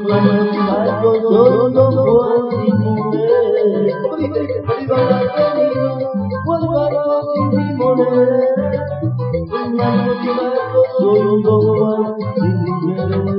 Algo solo Juan sin mujer, arriba la avenida, Juan Carlos sin mujer. Algo solo Juan sin mujer.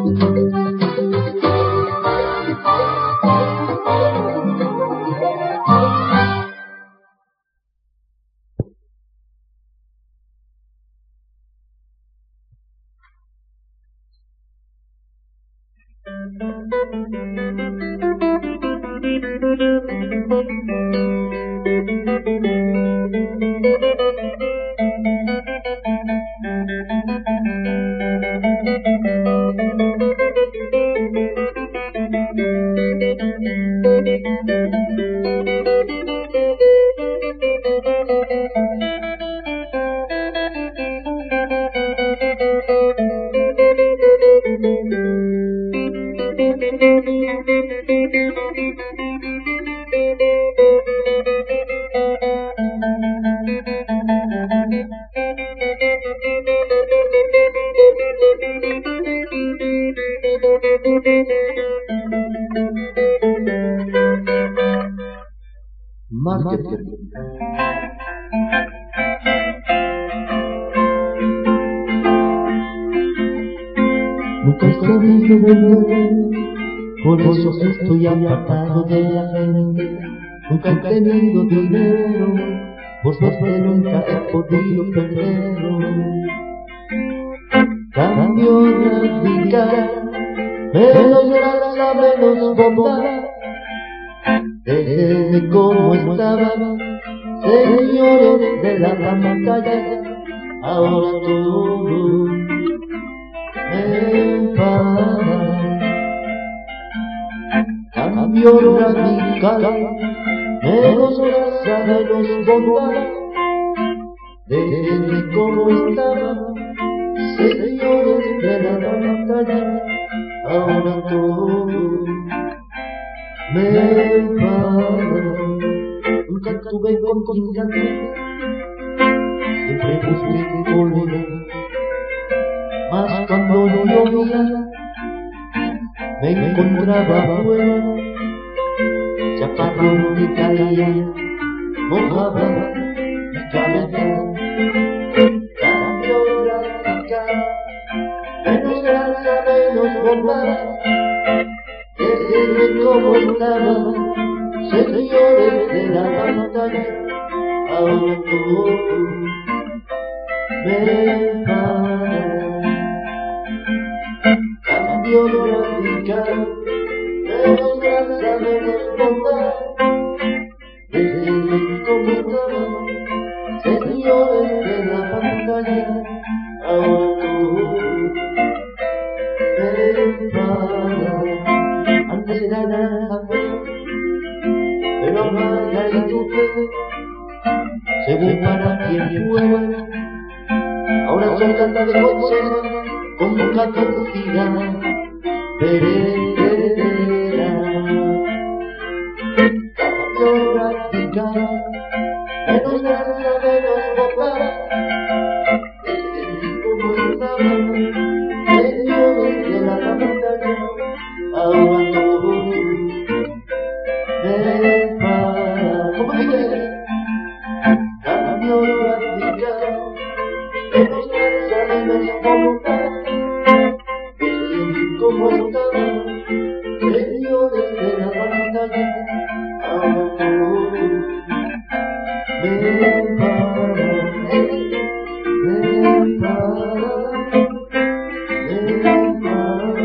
Marketing. Nunca he sabido vender, por eso estoy apartado de la gente. Nunca he tenido dinero, pues nunca he podido perderlo. Cambio radical, menos grasa, menos bondad. Déjenme como estaban, señores de la pantalla. Ahora todo me enfada. Cambio radical, menos grasa, menos bondad. Déjenme como estaban, señores de la pantalla. Ahora todo me enfada. Nunca tuve contrincante, siempre busqué colega. Mas cuando llovía, me encontraba afuera. Chaparrón que caía, mojaba mi cabeza. Cambio radical, menos grasa, menos bondad. Déjenme como estaba, señores de la pantalla. Ahora todo me enfada. Cambio radical, menos grasa, menos bondad. Déjenme como estaba, señores de la pantalla. Ahora todo me enfada. Antes era naranja, pero amarga y dulce, según para quien fuera. Ahora soy tanta de cochera, con poca caducidad, perecedera. Cambio radical, menos grasa, menos bondad. Déjenme como estaban, señores de la pantalla. Ahora todo me enfada. ¿Cómo dice? Cambio radical, menos grasa, menos bondad. Déjenme como estaban, señores de la pantalla. Ahora todo me enfada. Me enfada. Me enfada.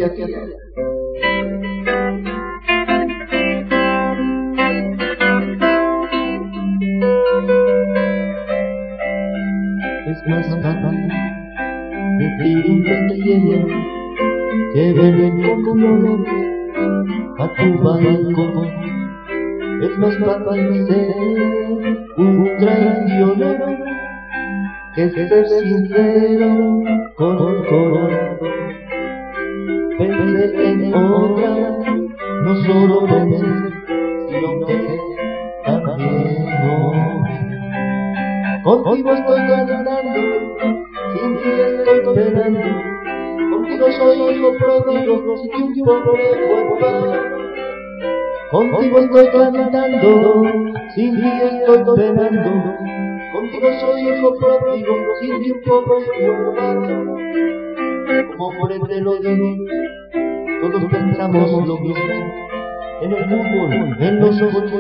se hacía. Es más fácil decir un te quiero que venir con flores a tu balcón. Es más fácil ser un traicionero que ser sincero con el corazón. Pensé en otra, no solo pensé, sino que también contigo estoy cantando, sin ti estoy penando. Contigo soy hijo pródigo, sin ti un pobre huérfano. Contigo estoy cantando, sin ti estoy penando. Contigo soy hijo pródigo, sin ti un pobre huérfano. Como por te lo digo, todos pensamos lo mismo, en el fútbol, en los ojos.